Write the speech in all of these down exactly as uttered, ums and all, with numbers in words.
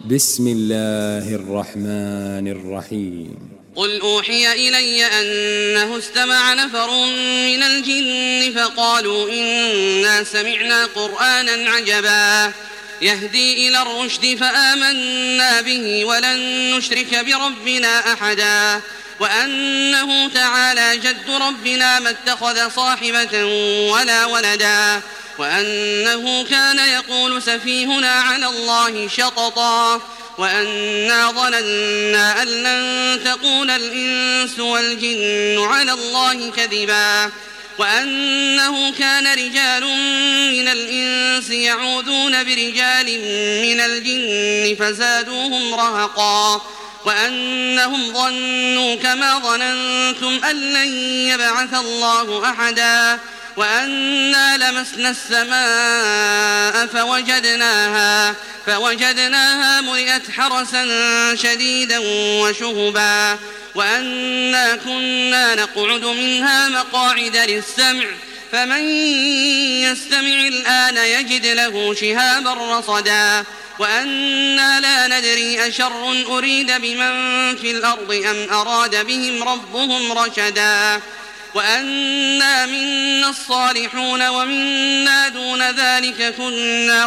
بسم الله الرحمن الرحيم. قل أوحي إلي أنه استمع نفر من الجن فقالوا إنا سمعنا قرآنا عجبا يهدي إلى الرشد فآمنا به ولن نشرك بربنا أحدا وأنه تعالى جد ربنا ما اتخذ صاحبة ولا ولدا وأنه كان يقول سفيهنا على الله شططا وأنا ظننا أن لن تقول الإنس والجن على الله كذبا وأنه كان رجال من الإنس يعوذون برجال من الجن فزادوهم رهقا وأنهم ظنوا كما ظننتم أن لن يبعث الله أحدا وأنا لمسنا السماء فوجدناها فوجدناها ملئت حرسا شديدا وشهبا وأنا كنا نقعد منها مقاعد للسمع فمن يستمع الآن يجد له شهابا رصدا وأنا لا ندري أشر أريد بمن في الأرض أم أراد بهم ربهم رشدا وأنا منا الصالحون ومنا دون ذلك كنا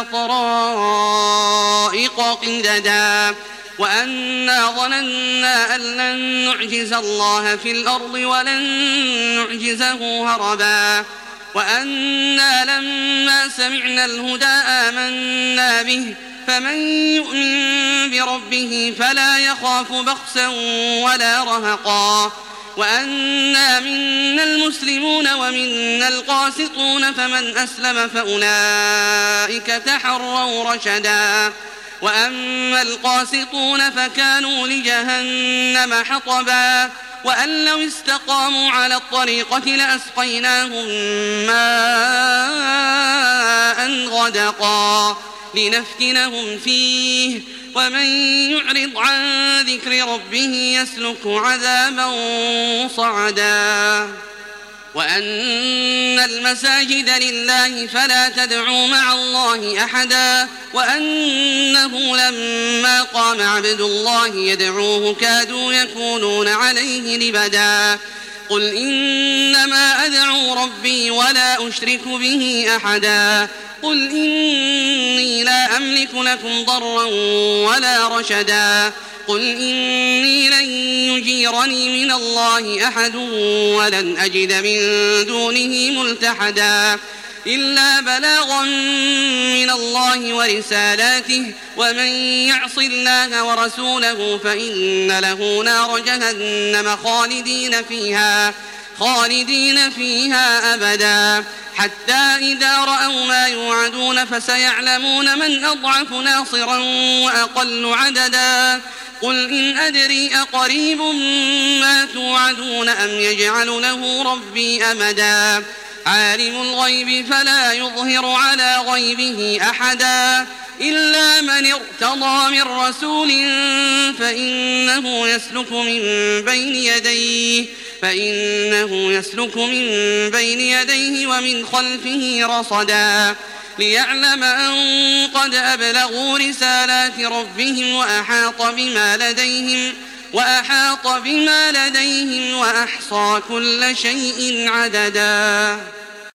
طرائق قددا وأنا ظننا أن لن نعجز الله في الأرض ولن نعجزه هربا وأنا لما سمعنا الهدى آمنا به فمن يؤمن بربه فلا يخاف بخسا ولا رهقا وأنا منا المسلمون ومنا القاسطون فمن أسلم فأولئك تحروا رشدا وأما القاسطون فكانوا لجهنم حطبا وأن لو استقاموا على الطريقة لأسقيناهم ماء غدقا لنفتنهم فيه ومن يعرض عن ذكر ربه يسلك عذابا صعدا وأن المساجد لله فلا تدعوا مع الله أحدا وأنه لما قام عبد الله يدعوه كادوا يكونون عليه لبدا قل إنما أدعو ربي ولا أشرك به أحدا قل إني لا أملك لكم ضرا ولا رشدا قل إني لن يجيرني من الله أحد ولن أجد من دونه ملتحدا إلا بلاغا من الله ورسالاته ومن يعص الله ورسوله فإن له نار جهنم خالدين فيها خالدين فيها أبدا حتى إذا رأوا ما يوعدون فسيعلمون من أضعف ناصرا وأقل عددا قل إن أدري أقريب ما توعدون أم يجعل له ربي أمدا عالم الغيب فلا يظهر على غيبه أحدا إلا من ارتضى من رسول فإنه يسلك من بين يديه فإنه يسلك من بين يديه ومن خلفه رصدا ليعلم أن قد أبلغوا رسالات ربهم وأحاط بما لديهم وأحاط بما لديهم وأحصى كل شيء عددا.